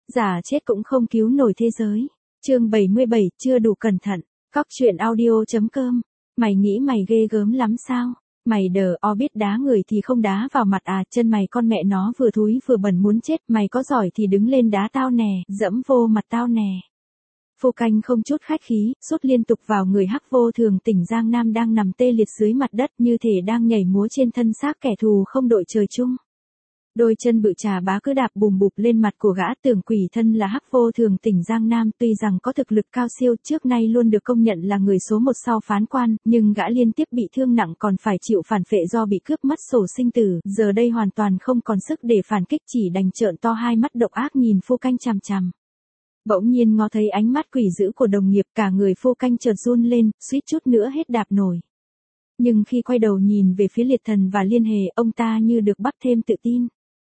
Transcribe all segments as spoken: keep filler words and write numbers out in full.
Giả chết cũng không cứu nổi thế giới. Chương bảy mươi bảy, chưa đủ cẩn thận. Cóc truyện audio.com. Mày nghĩ mày ghê gớm lắm sao? Mày đờ o biết đá người thì không đá vào mặt à, chân mày con mẹ nó vừa thúi vừa bẩn muốn chết, mày có giỏi thì đứng lên đá tao nè, dẫm vô mặt tao nè. Phu Canh không chút khách khí, sút liên tục vào người Hắc Vô Thường tỉnh Giang Nam đang nằm tê liệt dưới mặt đất như thể đang nhảy múa trên thân xác kẻ thù không đội trời chung. Đôi chân bự trà bá cứ đạp bùm bụp lên mặt của gã. Tưởng Quỷ thân là Hắc Vô Thường tỉnh Giang Nam, tuy rằng có thực lực cao siêu, trước nay luôn được công nhận là người số một sau phán quan, nhưng gã liên tiếp bị thương nặng còn phải chịu phản phệ do bị cướp mất sổ sinh tử, giờ đây hoàn toàn không còn sức để phản kích, chỉ đành trợn to hai mắt độc ác nhìn Phu Canh chằm chằm. Bỗng nhiên ngó thấy ánh mắt quỷ dữ của đồng nghiệp, cả người Phu Canh chợt run lên, suýt chút nữa hết đạp nổi. Nhưng khi quay đầu nhìn về phía Liệt Thần và Liên Hề, ông ta như được bắt thêm tự tin.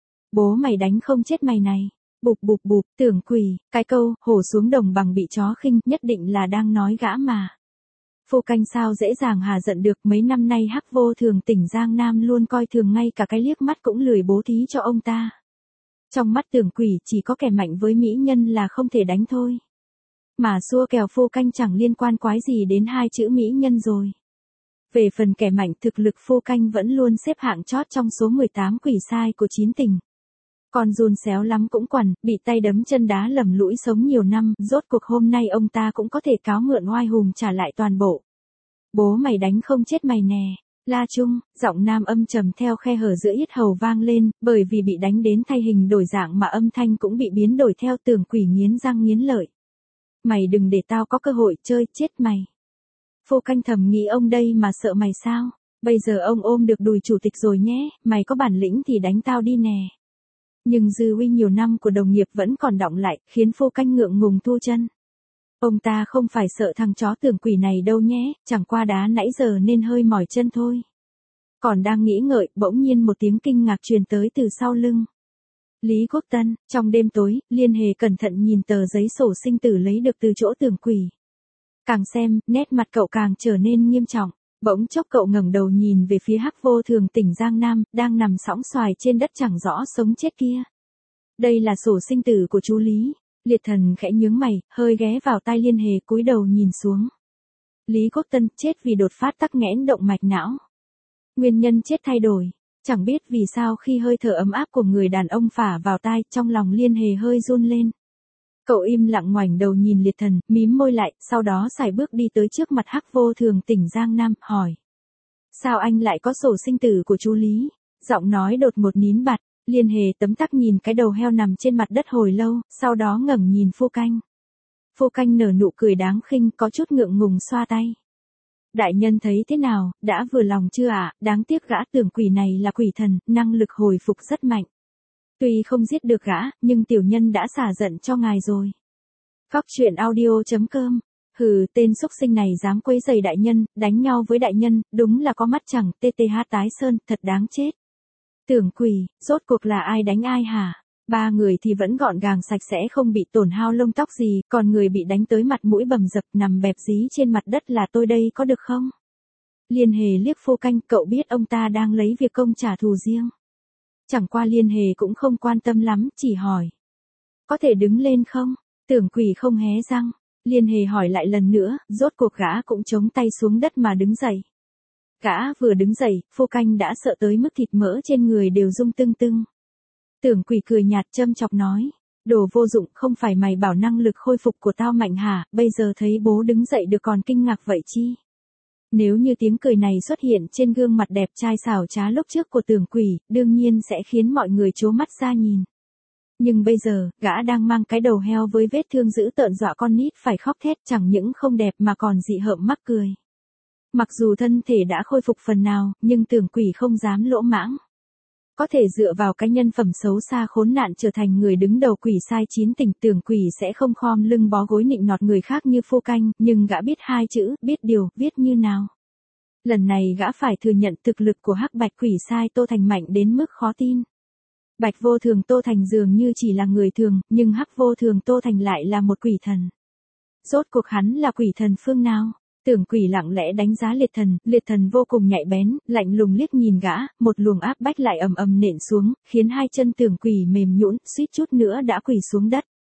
Bố mày đánh không chết mày này. Bụp bụp bụp, Tưởng Quỷ, cái câu hổ xuống đồng bằng bị chó khinh nhất định là đang nói gã mà. Phu Canh sao dễ dàng hà giận được, mấy năm nay Hắc Vô Thường tỉnh Giang Nam luôn coi thường, ngay cả cái liếc mắt cũng lười bố thí cho ông ta. Trong mắt Tưởng Quỷ chỉ có kẻ mạnh với mỹ nhân là không thể đánh thôi. Mà xua kèo Phu Canh chẳng liên quan quái gì đến hai chữ mỹ nhân rồi. Về phần kẻ mạnh, thực lực Phu Canh vẫn luôn xếp hạng chót trong số mười tám quỷ sai của chín tỉnh. Còn run xéo lắm cũng quằn, bị tay đấm chân đá lầm lũi sống nhiều năm, rốt cuộc hôm nay ông ta cũng có thể cáo mượn oai hùng trả lại toàn bộ. Bố mày đánh không chết mày nè. La Trung, giọng nam âm trầm theo khe hở giữa yết hầu vang lên, bởi vì bị đánh đến thay hình đổi dạng mà âm thanh cũng bị biến đổi theo. Tưởng Quỷ nghiến răng nghiến lợi. Mày đừng để tao có cơ hội chơi chết mày. Phu Canh thầm nghĩ ông đây mà sợ mày sao? Bây giờ ông ôm được đùi chủ tịch rồi nhé, mày có bản lĩnh thì đánh tao đi nè. Nhưng dư uy nhiều năm của đồng nghiệp vẫn còn đọng lại, khiến Phu Canh ngượng ngùng thu chân. Ông ta không phải sợ thằng chó Tưởng Quỷ này đâu nhé, chẳng qua đá nãy giờ nên hơi mỏi chân thôi. Còn đang nghĩ ngợi, bỗng nhiên một tiếng kinh ngạc truyền tới từ sau lưng. Lý Quốc Tân, trong đêm tối, Liên Hề cẩn thận nhìn tờ giấy sổ sinh tử lấy được từ chỗ Tưởng Quỷ. Càng xem, nét mặt cậu càng trở nên nghiêm trọng. Bỗng chốc cậu ngẩng đầu nhìn về phía Hắc Vô Thường tỉnh Giang Nam, đang nằm sõng xoài trên đất chẳng rõ sống chết kia. Đây là sổ sinh tử của chú Lý. Liệt Thần khẽ nhướng mày, hơi ghé vào tai Liên Hề, cúi đầu nhìn xuống. Lý Quốc Tân chết vì đột phát tắc nghẽn động mạch não. Nguyên nhân chết thay đổi. Chẳng biết vì sao khi hơi thở ấm áp của người đàn ông phả vào tai, trong lòng Liên Hề hơi run lên. Cậu im lặng ngoảnh đầu nhìn Liệt Thần, mím môi lại, sau đó sải bước đi tới trước mặt Hắc Vô Thường tỉnh Giang Nam, hỏi. Sao anh lại có sổ sinh tử của chú Lý? Giọng nói đột một nín bặt. Liên Hề tấm tắc nhìn cái đầu heo nằm trên mặt đất hồi lâu, sau đó ngẩng nhìn Phu Canh. Phu Canh nở nụ cười đáng khinh, có chút ngượng ngùng xoa tay. Đại nhân thấy thế nào, đã vừa lòng chưa ạ? À? Đáng tiếc gã Tưởng Quỷ này là quỷ thần, năng lực hồi phục rất mạnh. Tuy không giết được gã, nhưng tiểu nhân đã xả giận cho ngài rồi. Cóc truyện audio.com. Hừ, tên xúc sinh này dám quấy rầy đại nhân, đánh nhau với đại nhân, đúng là có mắt chẳng, tê tê hát tái sơn, thật đáng chết. Tưởng Quỷ, rốt cuộc là ai đánh ai hả? Ba người thì vẫn gọn gàng sạch sẽ, không bị tổn hao lông tóc gì, còn người bị đánh tới mặt mũi bầm dập nằm bẹp dí trên mặt đất là tôi đây có được không? Liên Hề liếc Phu Canh, cậu biết ông ta đang lấy việc công trả thù riêng. Chẳng qua Liên Hề cũng không quan tâm lắm, chỉ hỏi. Có thể đứng lên không? Tưởng Quỷ không hé răng. Liên Hề hỏi lại lần nữa, rốt cuộc gã cũng chống tay xuống đất mà đứng dậy. Gã vừa đứng dậy, Phu Canh đã sợ tới mức thịt mỡ trên người đều rung tưng tưng. Tưởng Quỷ cười nhạt châm chọc nói. Đồ vô dụng, không phải mày bảo năng lực khôi phục của tao mạnh hả, bây giờ thấy bố đứng dậy được còn kinh ngạc vậy chi? Nếu như tiếng cười này xuất hiện trên gương mặt đẹp trai xảo trá lúc trước của Tưởng Quỷ, đương nhiên sẽ khiến mọi người trố mắt ra nhìn. Nhưng bây giờ, gã đang mang cái đầu heo với vết thương dữ tợn dọa con nít phải khóc thét, chẳng những không đẹp mà còn dị hợm mắc cười. Mặc dù thân thể đã khôi phục phần nào, nhưng Tưởng Quỷ không dám lỗ mãng. Có thể dựa vào cái nhân phẩm xấu xa khốn nạn trở thành người đứng đầu quỷ sai chín tỉnh, Tưởng Quỷ sẽ không khom lưng bó gối nịnh nọt người khác như Phu Canh, nhưng gã biết hai chữ, biết điều, viết như nào. Lần này gã phải thừa nhận thực lực của Hắc Bạch quỷ sai Tô Thành mạnh đến mức khó tin. Bạch Vô Thường Tô Thành dường như chỉ là người thường, nhưng Hắc Vô Thường Tô Thành lại là một quỷ thần. Rốt cuộc hắn là quỷ thần phương nào? Tưởng Quỷ lặng lẽ đánh giá Liệt Thần, Liệt Thần vô cùng nhạy bén, lạnh lùng liếc nhìn gã, một luồng áp bách lại ầm ầm nện xuống, khiến hai chân Tưởng Quỷ mềm nhũn, suýt chút nữa đã quỳ xuống đất.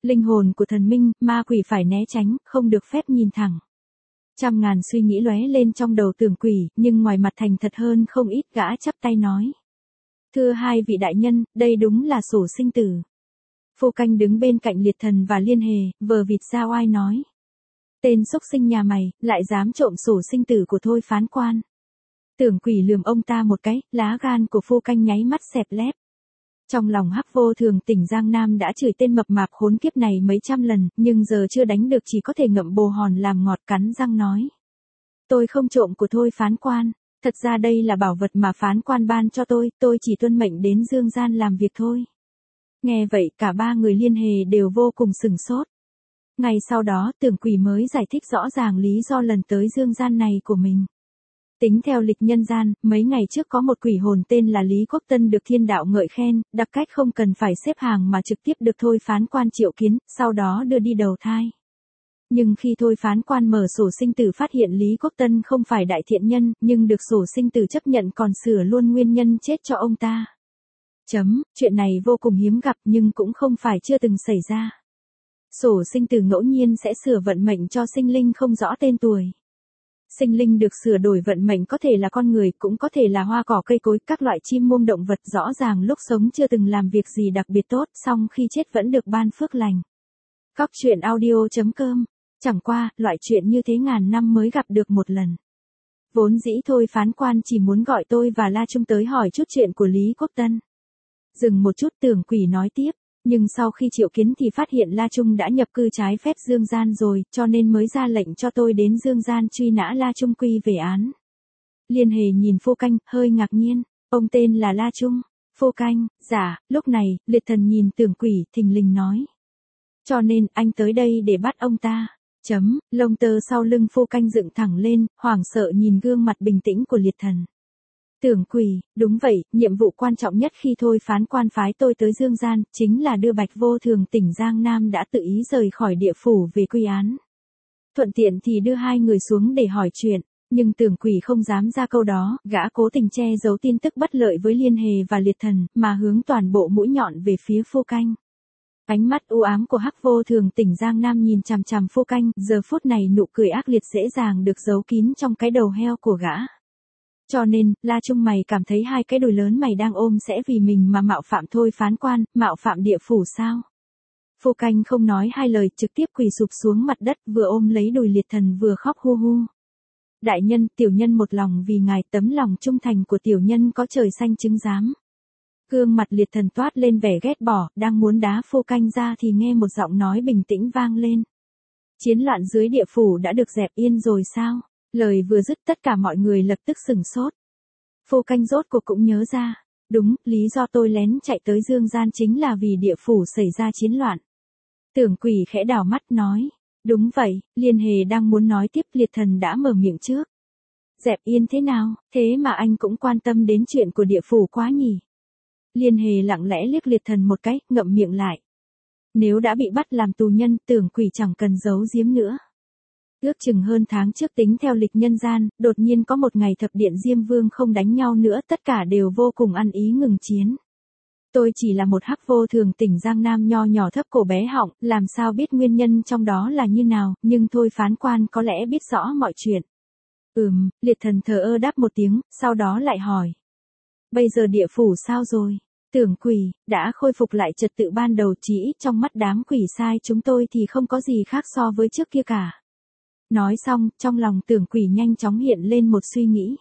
Linh hồn của thần minh, ma quỷ phải né tránh, không được phép nhìn thẳng. Trăm ngàn suy nghĩ lóe lên trong đầu Tưởng Quỷ, nhưng ngoài mặt thành thật hơn không ít, gã chắp tay nói. Thưa hai vị đại nhân, đây đúng là sổ sinh tử. Phu Canh đứng bên cạnh Liệt Thần và Liên Hề, vờ vịt ra oai nói. Tên xúc sinh nhà mày, lại dám trộm sổ sinh tử của Thôi phán quan. Tưởng Quỷ lườm ông ta một cái, lá gan của Phu Canh nháy mắt xẹp lép. Trong lòng Hắc Vô Thường tỉnh Giang Nam đã chửi tên mập mạp khốn kiếp này mấy trăm lần, nhưng giờ chưa đánh được chỉ có thể ngậm bồ hòn làm ngọt, cắn răng nói. Tôi không trộm của Thôi phán quan, thật ra đây là bảo vật mà phán quan ban cho tôi, tôi chỉ tuân mệnh đến dương gian làm việc thôi. Nghe vậy cả ba người Liên Hề đều vô cùng sừng sốt. Ngày sau đó Tưởng Quỷ mới giải thích rõ ràng lý do lần tới dương gian này của mình. Tính theo lịch nhân gian, mấy ngày trước có một quỷ hồn tên là Lý Quốc Tân được thiên đạo ngợi khen, đặc cách không cần phải xếp hàng mà trực tiếp được Thôi phán quan triệu kiến, sau đó đưa đi đầu thai. Nhưng khi Thôi phán quan mở sổ sinh tử phát hiện Lý Quốc Tân không phải đại thiện nhân, nhưng được sổ sinh tử chấp nhận còn sửa luôn nguyên nhân chết cho ông ta. Chấm, chuyện này vô cùng hiếm gặp nhưng cũng không phải chưa từng xảy ra. Sổ sinh tử ngẫu nhiên sẽ sửa vận mệnh cho sinh linh không rõ tên tuổi. Sinh linh được sửa đổi vận mệnh có thể là con người, cũng có thể là hoa cỏ cây cối, các loại chim muông động vật rõ ràng lúc sống chưa từng làm việc gì đặc biệt tốt, song khi chết vẫn được ban phước lành. Cóc truyện audio chấm com. Chẳng qua, loại chuyện như thế ngàn năm mới gặp được một lần. Vốn dĩ Thôi phán quan chỉ muốn gọi tôi và La Trung tới hỏi chút chuyện của Lý Quốc Tân. Dừng một chút Tưởng Quỷ nói tiếp. Nhưng sau khi triệu kiến thì phát hiện La Trung đã nhập cư trái phép dương gian rồi, cho nên mới ra lệnh cho tôi đến dương gian truy nã La Trung quy về án. Liên Hề nhìn Phu Canh, hơi ngạc nhiên, ông tên là La Trung. Phu Canh, dạ, lúc này, Liệt Thần nhìn Tưởng Quỷ, thình lình nói. Cho nên, anh tới đây để bắt ông ta. Chấm, lông tơ sau lưng Phu Canh dựng thẳng lên, hoảng sợ nhìn gương mặt bình tĩnh của Liệt Thần. Tưởng Quỷ, đúng vậy, nhiệm vụ quan trọng nhất khi Thôi phán quan phái tôi tới dương gian, chính là đưa Bạch Vô Thường tỉnh Giang Nam đã tự ý rời khỏi địa phủ về quy án. Thuận tiện thì đưa hai người xuống để hỏi chuyện, nhưng Tưởng Quỷ không dám ra câu đó, gã cố tình che giấu tin tức bất lợi với Liên Hề và Liệt Thần, mà hướng toàn bộ mũi nhọn về phía Phu Canh. Ánh mắt u ám của Hắc Vô Thường tỉnh Giang Nam nhìn chằm chằm Phu Canh, giờ phút này nụ cười ác liệt dễ dàng được giấu kín trong cái đầu heo của gã. Cho nên, La Trung mày cảm thấy hai cái đùi lớn mày đang ôm sẽ vì mình mà mạo phạm Thôi phán quan, mạo phạm địa phủ sao? Phu Canh không nói hai lời, trực tiếp quỳ sụp xuống mặt đất, vừa ôm lấy đùi Liệt Thần vừa khóc hu hu. Đại nhân, tiểu nhân một lòng vì ngài, tấm lòng trung thành của tiểu nhân có trời xanh chứng giám. Gương mặt Liệt Thần toát lên vẻ ghét bỏ, đang muốn đá Phu Canh ra thì nghe một giọng nói bình tĩnh vang lên. Chiến loạn dưới địa phủ đã được dẹp yên rồi sao? Lời vừa dứt tất cả mọi người lập tức sửng sốt. Phu Canh rốt cuộc cũng nhớ ra. Đúng, lý do tôi lén chạy tới dương gian chính là vì địa phủ xảy ra chiến loạn. Tưởng Quỷ khẽ đảo mắt nói. Đúng vậy, Liên Hề đang muốn nói tiếp, Liệt Thần đã mở miệng trước. Dẹp yên thế nào, thế mà anh cũng quan tâm đến chuyện của địa phủ quá nhỉ. Liên Hề lặng lẽ liếc Liệt Thần một cái, ngậm miệng lại. Nếu đã bị bắt làm tù nhân, Tưởng Quỷ chẳng cần giấu giếm nữa. Ước chừng hơn tháng trước tính theo lịch nhân gian, đột nhiên có một ngày thập điện Diêm Vương không đánh nhau nữa, tất cả đều vô cùng ăn ý ngừng chiến. Tôi chỉ là một Hắc Vô Thường tỉnh Giang Nam nho nhỏ thấp cổ bé họng, làm sao biết nguyên nhân trong đó là như nào, nhưng Thôi phán quan có lẽ biết rõ mọi chuyện. Ừm, Liệt Thần thờ ơ đáp một tiếng, sau đó lại hỏi. Bây giờ địa phủ sao rồi? Tưởng Quỷ, đã khôi phục lại trật tự ban đầu, chỉ ít trong mắt đám quỷ sai chúng tôi thì không có gì khác so với trước kia cả. Nói xong, trong lòng Tưởng Quỷ nhanh chóng hiện lên một suy nghĩ.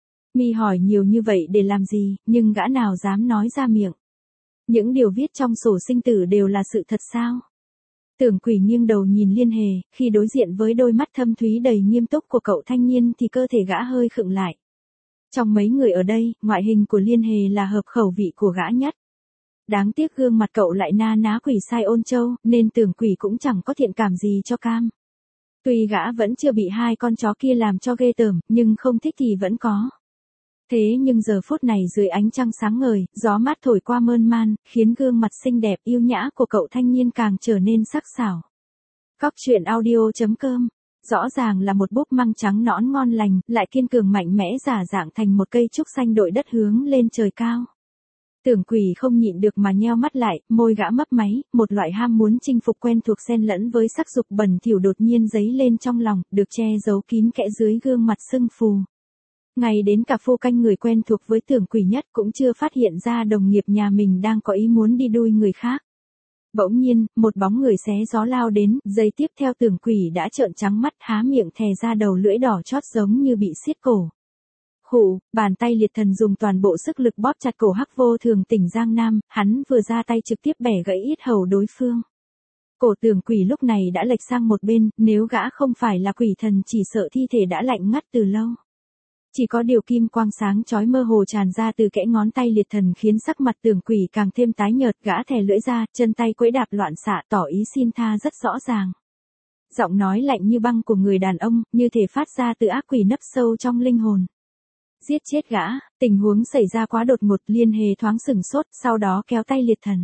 Mi hỏi nhiều như vậy để làm gì, nhưng gã nào dám nói ra miệng. Những điều viết trong sổ sinh tử đều là sự thật sao? Tưởng Quỷ nghiêng đầu nhìn Liên Hề, khi đối diện với đôi mắt thâm thúy đầy nghiêm túc của cậu thanh niên thì cơ thể gã hơi khựng lại. Trong mấy người ở đây, ngoại hình của Liên Hề là hợp khẩu vị của gã nhất. Đáng tiếc gương mặt cậu lại na ná quỷ sai ôn châu, nên Tưởng Quỷ cũng chẳng có thiện cảm gì cho cam. Tuy gã vẫn chưa bị hai con chó kia làm cho ghê tởm, nhưng không thích thì vẫn có. Thế nhưng giờ phút này dưới ánh trăng sáng ngời, gió mát thổi qua mơn man, khiến gương mặt xinh đẹp yêu nhã của cậu thanh niên càng trở nên sắc sảo. Cóc truyện audio chấm com. Rõ ràng là một búp măng trắng nõn ngon lành, lại kiên cường mạnh mẽ giả dạng thành một cây trúc xanh đội đất hướng lên trời cao. Tưởng Quỷ không nhịn được mà nheo mắt lại, môi gã mấp máy, một loại ham muốn chinh phục quen thuộc xen lẫn với sắc dục bẩn thỉu đột nhiên dấy lên trong lòng, được che giấu kín kẽ dưới gương mặt sưng phù. Ngay đến cả Phu Canh người quen thuộc với Tưởng Quỷ nhất cũng chưa phát hiện ra đồng nghiệp nhà mình đang có ý muốn đi đuôi người khác. Bỗng nhiên, một bóng người xé gió lao đến, giây tiếp theo Tưởng Quỷ đã trợn trắng mắt há miệng thè ra đầu lưỡi đỏ chót giống như bị xiết cổ. Khụ, bàn tay liệt thần dùng toàn bộ sức lực bóp chặt cổ Hắc Vô Thường tỉnh Giang Nam, hắn vừa ra tay trực tiếp bẻ gãy yết hầu đối phương. Cổ Tưởng Quỷ lúc này đã lệch sang một bên, nếu gã không phải là quỷ thần chỉ sợ thi thể đã lạnh ngắt từ lâu. Chỉ có điều kim quang sáng chói mơ hồ tràn ra từ kẽ ngón tay liệt thần khiến sắc mặt Tưởng Quỷ càng thêm tái nhợt, gã thè lưỡi ra, chân tay quẫy đạp loạn xạ tỏ ý xin tha rất rõ ràng. Giọng nói lạnh như băng của người đàn ông, như thể phát ra từ ác quỷ nấp sâu trong linh hồn. Giết chết gã, tình huống xảy ra quá đột ngột, Liên Hề thoáng sửng sốt, sau đó kéo tay liệt thần.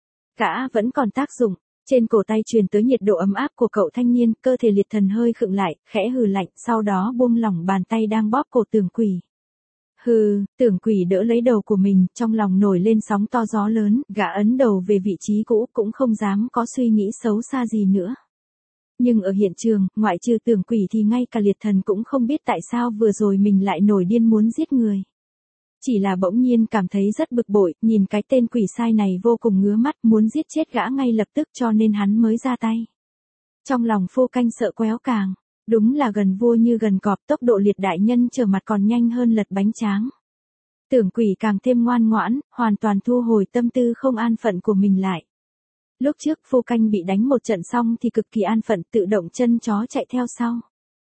Gã vẫn còn tác dụng, trên cổ tay truyền tới nhiệt độ ấm áp của cậu thanh niên, cơ thể liệt thần hơi khựng lại, khẽ hừ lạnh, sau đó buông lỏng bàn tay đang bóp cổ Tưởng Quỷ. Hừ, Tưởng Quỷ đỡ lấy đầu của mình, trong lòng nổi lên sóng to gió lớn, gã ấn đầu về vị trí cũ, cũng không dám có suy nghĩ xấu xa gì nữa. Nhưng ở hiện trường, ngoại trừ Tưởng Quỷ thì ngay cả liệt thần cũng không biết tại sao vừa rồi mình lại nổi điên muốn giết người. Chỉ là bỗng nhiên cảm thấy rất bực bội, nhìn cái tên quỷ sai này vô cùng ngứa mắt, muốn giết chết gã ngay lập tức cho nên hắn mới ra tay. Trong lòng Phu Canh sợ quéo càng, đúng là gần vua như gần cọp, tốc độ liệt đại nhân trở mặt còn nhanh hơn lật bánh tráng. Tưởng Quỷ càng thêm ngoan ngoãn, hoàn toàn thu hồi tâm tư không an phận của mình lại. Lúc trước Phu Canh bị đánh một trận xong thì cực kỳ an phận tự động chân chó chạy theo sau.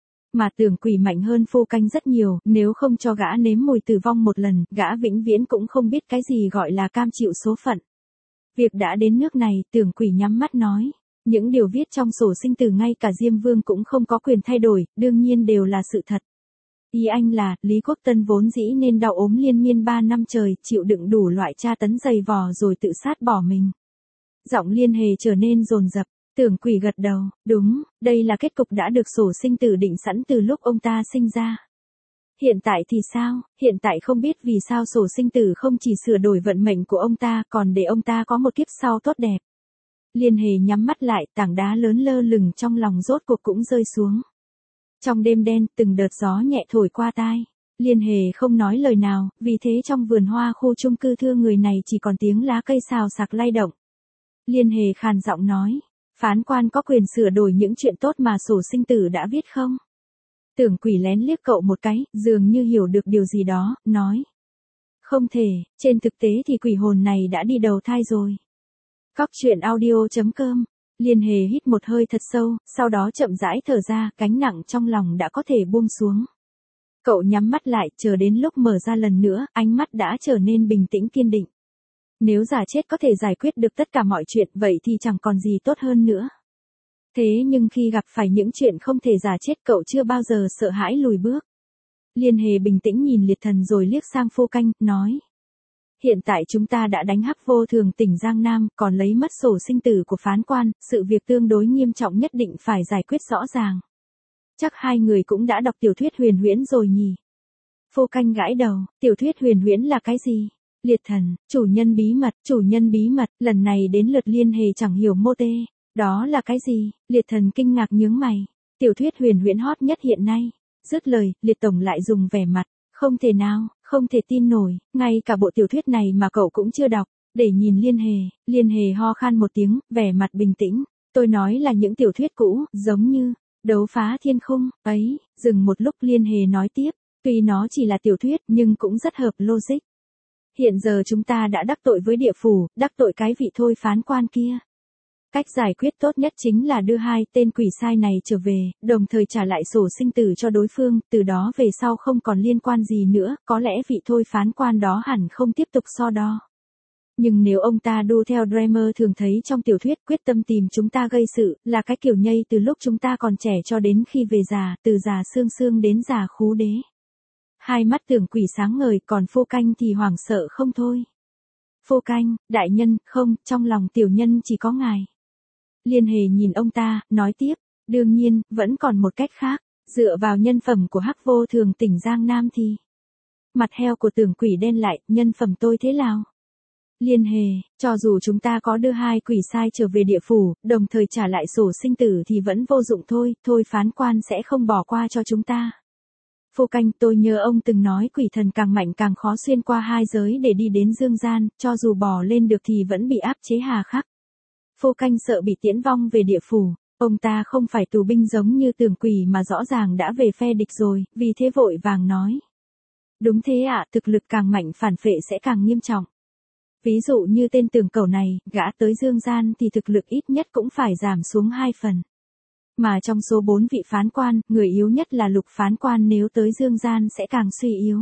Mà Tưởng Quỷ mạnh hơn Phu Canh rất nhiều, nếu không cho gã nếm mùi tử vong một lần, gã vĩnh viễn cũng không biết cái gì gọi là cam chịu số phận. Việc đã đến nước này, Tưởng Quỷ nhắm mắt nói, những điều viết trong sổ sinh tử ngay cả Diêm Vương cũng không có quyền thay đổi, đương nhiên đều là sự thật. Ý anh là, Lý Quốc Tân vốn dĩ nên đau ốm liên miên ba năm trời, chịu đựng đủ loại tra tấn dày vò rồi tự sát bỏ mình. Giọng Liên Hề trở nên dồn dập. Tưởng Quỷ gật đầu, đúng, đây là kết cục đã được sổ sinh tử định sẵn từ lúc ông ta sinh ra. Hiện tại thì sao, hiện tại không biết vì sao sổ sinh tử không chỉ sửa đổi vận mệnh của ông ta còn để ông ta có một kiếp sau tốt đẹp. Liên Hề nhắm mắt lại, tảng đá lớn lơ lửng trong lòng rốt cuộc cũng rơi xuống. Trong đêm đen, từng đợt gió nhẹ thổi qua tai. Liên Hề không nói lời nào, vì thế trong vườn hoa khu chung cư thưa người này chỉ còn tiếng lá cây xào xạc lay động. Liên Hề khàn giọng nói. Phán quan có quyền sửa đổi những chuyện tốt mà sổ sinh tử đã viết không? Tưởng Quỷ lén liếc cậu một cái, dường như hiểu được điều gì đó, nói. Không thể, trên thực tế thì quỷ hồn này đã đi đầu thai rồi. Cóc truyện audio chấm com. Liên Hề hít một hơi thật sâu, sau đó chậm rãi thở ra, gánh nặng trong lòng đã có thể buông xuống. Cậu nhắm mắt lại, chờ đến lúc mở ra lần nữa, ánh mắt đã trở nên bình tĩnh kiên định. Nếu giả chết có thể giải quyết được tất cả mọi chuyện, vậy thì chẳng còn gì tốt hơn nữa. Thế nhưng khi gặp phải những chuyện không thể giả chết, cậu chưa bao giờ sợ hãi lùi bước. Liên Hề bình tĩnh nhìn liệt thần rồi liếc sang Phu Canh, nói. Hiện tại chúng ta đã đánh Hắc Vô Thường tỉnh Giang Nam, còn lấy mất sổ sinh tử của phán quan, sự việc tương đối nghiêm trọng nhất định phải giải quyết rõ ràng. Chắc hai người cũng đã đọc tiểu thuyết huyền huyễn rồi nhỉ? Phu Canh gãi đầu, tiểu thuyết huyền huyễn là cái gì? Liệt thần, chủ nhân bí mật, chủ nhân bí mật, lần này đến lượt Liên Hề chẳng hiểu mô tê. Đó là cái gì? Liệt thần kinh ngạc nhướng mày. Tiểu thuyết huyền huyễn hot nhất hiện nay. Dứt lời, Liệt tổng lại dùng vẻ mặt. Không thể nào, không thể tin nổi, ngay cả bộ tiểu thuyết này mà cậu cũng chưa đọc. Để nhìn Liên Hề, Liên Hề ho khan một tiếng, vẻ mặt bình tĩnh. Tôi nói là những tiểu thuyết cũ, giống như, đấu phá thiên khung, ấy, dừng một lúc Liên Hề nói tiếp. Tuy nó chỉ là tiểu thuyết nhưng cũng rất hợp logic. Hiện giờ chúng ta đã đắc tội với địa phủ, đắc tội cái vị thôi phán quan kia. Cách giải quyết tốt nhất chính là đưa hai tên quỷ sai này trở về, đồng thời trả lại sổ sinh tử cho đối phương, từ đó về sau không còn liên quan gì nữa, có lẽ vị thôi phán quan đó hẳn không tiếp tục so đo. Nhưng nếu ông ta đu theo Dreamer thường thấy trong tiểu thuyết quyết tâm tìm chúng ta gây sự, là cái kiểu nhây từ lúc chúng ta còn trẻ cho đến khi về già, từ già xương xương đến già khú đế. Hai mắt Tưởng Quỷ sáng ngời, còn Phu Canh thì hoảng sợ không thôi. Phu Canh, đại nhân, không, trong lòng tiểu nhân chỉ có ngài. Liên Hề nhìn ông ta, nói tiếp, đương nhiên, vẫn còn một cách khác, dựa vào nhân phẩm của Hắc Vô Thường tỉnh Giang Nam thì. Mặt heo của Tưởng Quỷ đen lại, nhân phẩm tôi thế nào? Liên Hề, cho dù chúng ta có đưa hai quỷ sai trở về địa phủ, đồng thời trả lại sổ sinh tử thì vẫn vô dụng thôi, thôi phán quan sẽ không bỏ qua cho chúng ta. Phu Canh, tôi nhớ ông từng nói quỷ thần càng mạnh càng khó xuyên qua hai giới để đi đến dương gian, cho dù bò lên được thì vẫn bị áp chế hà khắc. Phu Canh sợ bị tiễn vong về địa phủ, ông ta không phải tù binh giống như Tưởng Quỷ mà rõ ràng đã về phe địch rồi, vì thế vội vàng nói. Đúng thế ạ, thực lực càng mạnh phản phệ sẽ càng nghiêm trọng. Ví dụ như tên Tưởng Cẩu này, gã tới dương gian thì thực lực ít nhất cũng phải giảm xuống hai phần. Mà trong số bốn vị phán quan, người yếu nhất là Lục phán quan, nếu tới dương gian sẽ càng suy yếu.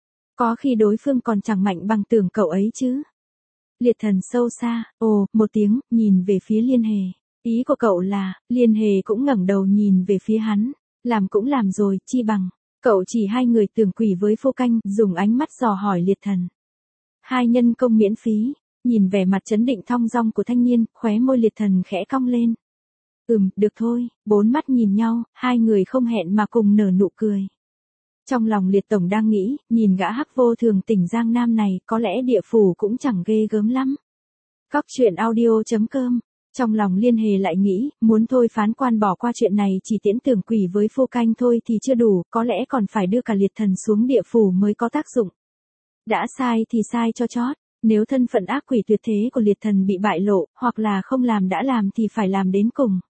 Có khi đối phương còn chẳng mạnh bằng Tưởng Cẩu ấy chứ. Liệt Thần sâu xa, ồ, một tiếng, nhìn về phía Liên Hề. Ý của cậu là, Liên Hề cũng ngẩng đầu nhìn về phía hắn. Làm cũng làm rồi, chi bằng. Cậu chỉ hai người Tưởng Quỷ với Phu Canh, dùng ánh mắt dò hỏi Liệt Thần. Hai nhân công miễn phí, nhìn vẻ mặt trấn định thong dong của thanh niên, khóe môi Liệt Thần khẽ cong lên. Ừm, được thôi, bốn mắt nhìn nhau, hai người không hẹn mà cùng nở nụ cười. Trong lòng Liệt Tổng đang nghĩ, nhìn gã hắc vô thường tỉnh Giang Nam này, có lẽ địa phủ cũng chẳng ghê gớm lắm. Cóc truyện audio chấm com. Trong lòng Liên Hề lại nghĩ, muốn thôi phán quan bỏ qua chuyện này chỉ tiễn Tưởng Quỷ với Phu Canh thôi thì chưa đủ, có lẽ còn phải đưa cả Liệt Thần xuống địa phủ mới có tác dụng. Đã sai thì sai cho chót, nếu thân phận ác quỷ tuyệt thế của Liệt Thần bị bại lộ, hoặc là không làm đã làm thì phải làm đến cùng.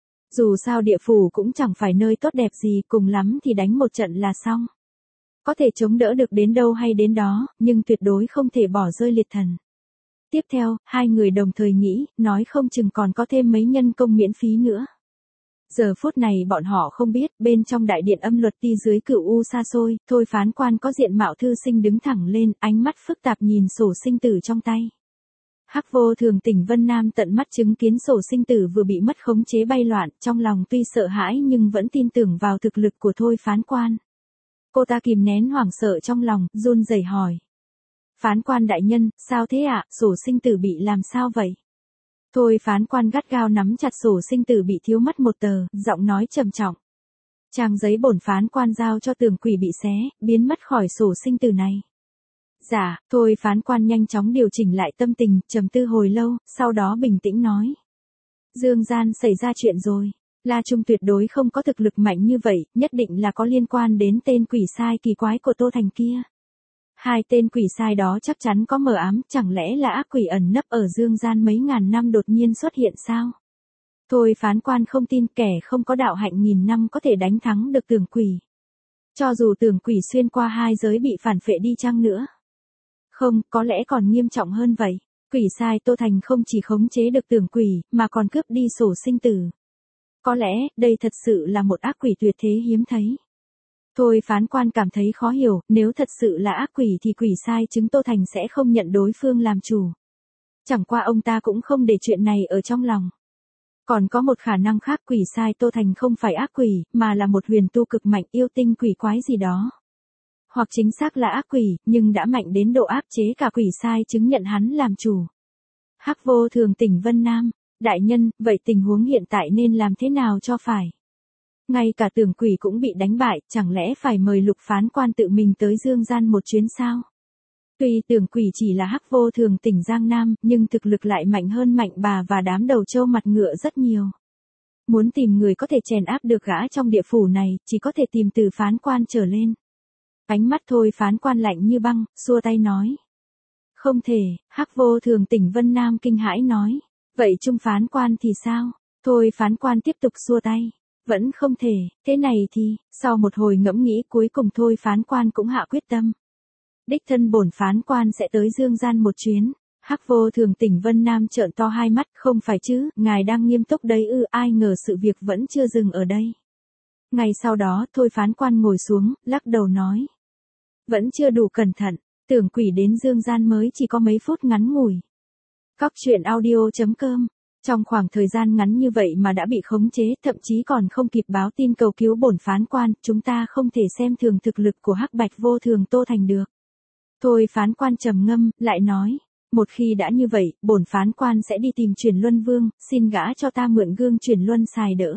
Dù sao địa phủ cũng chẳng phải nơi tốt đẹp gì, cùng lắm thì đánh một trận là xong. Có thể chống đỡ được đến đâu hay đến đó, nhưng tuyệt đối không thể bỏ rơi Liệt Thần. Tiếp theo, hai người đồng thời nghĩ, nói không chừng còn có thêm mấy nhân công miễn phí nữa. Giờ phút này bọn họ không biết, bên trong đại điện âm luật ti dưới cửu u xa xôi, thôi phán quan có diện mạo thư sinh đứng thẳng lên, ánh mắt phức tạp nhìn sổ sinh tử trong tay. Hắc vô thường tỉnh Vân Nam tận mắt chứng kiến sổ sinh tử vừa bị mất khống chế bay loạn, trong lòng tuy sợ hãi nhưng vẫn tin tưởng vào thực lực của thôi phán quan. Cô ta kìm nén hoảng sợ trong lòng, run rẩy hỏi. Phán quan đại nhân, sao thế ạ, sổ sinh tử bị làm sao vậy? Thôi phán quan gắt gao nắm chặt sổ sinh tử bị thiếu mất một tờ, giọng nói trầm trọng. Trang giấy bổn phán quan giao cho Tưởng Quỷ bị xé, biến mất khỏi sổ sinh tử này. Dạ, thôi phán quan nhanh chóng điều chỉnh lại tâm tình, trầm tư hồi lâu, sau đó bình tĩnh nói. Dương gian xảy ra chuyện rồi. La Trung tuyệt đối không có thực lực mạnh như vậy, nhất định là có liên quan đến tên quỷ sai kỳ quái của Tô Thành kia. Hai tên quỷ sai đó chắc chắn có mờ ám, chẳng lẽ là ác quỷ ẩn nấp ở dương gian mấy ngàn năm đột nhiên xuất hiện sao? Thôi phán quan không tin kẻ không có đạo hạnh nghìn năm có thể đánh thắng được Tưởng Quỷ. Cho dù Tưởng Quỷ xuyên qua hai giới bị phản phệ đi chăng nữa. Không, có lẽ còn nghiêm trọng hơn vậy. Quỷ sai Tô Thành không chỉ khống chế được Tưởng Quỷ, mà còn cướp đi sổ sinh tử. Có lẽ, đây thật sự là một ác quỷ tuyệt thế hiếm thấy. Thôi phán quan cảm thấy khó hiểu, nếu thật sự là ác quỷ thì quỷ sai chứng Tô Thành sẽ không nhận đối phương làm chủ. Chẳng qua ông ta cũng không để chuyện này ở trong lòng. Còn có một khả năng khác, quỷ sai Tô Thành không phải ác quỷ, mà là một huyền tu cực mạnh yêu tinh quỷ quái gì đó. Hoặc chính xác là ác quỷ, nhưng đã mạnh đến độ áp chế cả quỷ sai chứng nhận hắn làm chủ. Hắc vô thường tỉnh Vân Nam, đại nhân, vậy tình huống hiện tại nên làm thế nào cho phải? Ngay cả Tưởng Quỷ cũng bị đánh bại, chẳng lẽ phải mời Lục phán quan tự mình tới dương gian một chuyến sao? Tuy Tưởng Quỷ chỉ là hắc vô thường tỉnh Giang Nam, nhưng thực lực lại mạnh hơn Mạnh Bà và đám đầu trâu mặt ngựa rất nhiều. Muốn tìm người có thể chèn áp được gã trong địa phủ này, chỉ có thể tìm từ phán quan trở lên. Ánh mắt thôi phán quan lạnh như băng, xua tay nói. Không thể, hắc vô thường tỉnh Vân Nam kinh hãi nói. Vậy Trung phán quan thì sao? Thôi phán quan tiếp tục xua tay. Vẫn không thể, thế này thì, sau một hồi ngẫm nghĩ cuối cùng thôi phán quan cũng hạ quyết tâm. Đích thân bổn phán quan sẽ tới dương gian một chuyến. Hắc vô thường tỉnh Vân Nam trợn to hai mắt, không phải chứ, ngài đang nghiêm túc đấy ư, ai ngờ sự việc vẫn chưa dừng ở đây. Ngày sau đó, thôi phán quan ngồi xuống, lắc đầu nói. Vẫn chưa đủ cẩn thận, Tưởng Quỷ đến dương gian mới chỉ có mấy phút ngắn ngủi. Cóc truyện audio chấm com. Trong khoảng thời gian ngắn như vậy mà đã bị khống chế, thậm chí còn không kịp báo tin cầu cứu bổn phán quan, chúng ta không thể xem thường thực lực của hắc bạch vô thường Tô Thành được. Thôi phán quan trầm ngâm, lại nói, một khi đã như vậy, bổn phán quan sẽ đi tìm Chuyển Luân Vương, xin gã cho ta mượn gương Chuyển Luân xài đỡ.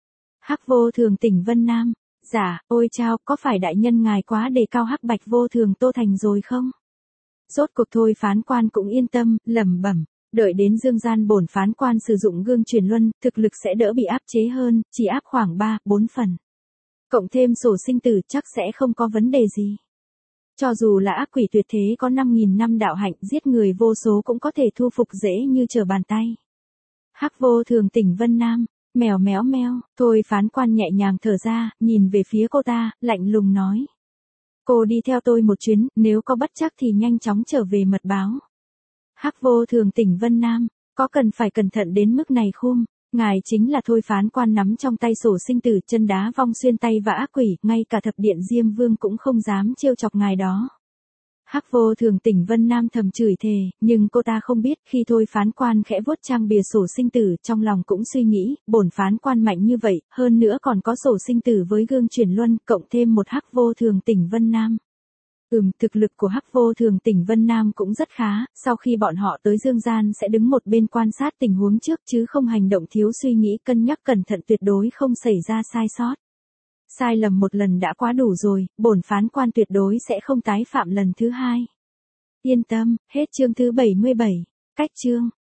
Hắc vô thường tỉnh Vân Nam, dạ, ôi chao, có phải đại nhân ngài quá đề cao hắc bạch vô thường Tô Thành rồi không? Rốt cuộc thôi phán quan cũng yên tâm, lẩm bẩm, đợi đến dương gian bổn phán quan sử dụng gương truyền luân, thực lực sẽ đỡ bị áp chế hơn, chỉ áp khoảng ba, bốn phần. Cộng thêm sổ sinh tử chắc sẽ không có vấn đề gì. Cho dù là ác quỷ tuyệt thế có năm nghìn năm đạo hạnh giết người vô số cũng có thể thu phục dễ như trở bàn tay. Hắc Vô Thường tỉnh Vân Nam, mèo méo meo, thôi phán quan nhẹ nhàng thở ra, nhìn về phía cô ta, lạnh lùng nói. Cô đi theo tôi một chuyến, nếu có bất trắc thì nhanh chóng trở về mật báo. Hắc Vô Thường tỉnh Vân Nam, có cần phải cẩn thận đến mức này không? Ngài chính là thôi phán quan nắm trong tay sổ sinh tử, chân đá vong xuyên tay và ác quỷ, ngay cả thập điện Diêm Vương cũng không dám trêu chọc ngài đó. Hắc Vô Thường tỉnh Vân Nam thầm chửi thề, nhưng cô ta không biết khi thôi phán quan khẽ vuốt trang bìa sổ sinh tử, trong lòng cũng suy nghĩ, bổn phán quan mạnh như vậy, hơn nữa còn có sổ sinh tử với gương chuyển luân, cộng thêm một Hắc Vô Thường tỉnh Vân Nam. Ừm, thực lực của Hắc Vô Thường tỉnh Vân Nam cũng rất khá, sau khi bọn họ tới dương gian sẽ đứng một bên quan sát tình huống trước chứ không hành động thiếu suy nghĩ, cân nhắc cẩn thận, tuyệt đối không xảy ra sai sót. Sai lầm một lần đã quá đủ rồi, bổn phán quan tuyệt đối sẽ không tái phạm lần thứ hai. Yên tâm, hết chương thứ bảy mươi bảy, cách chương.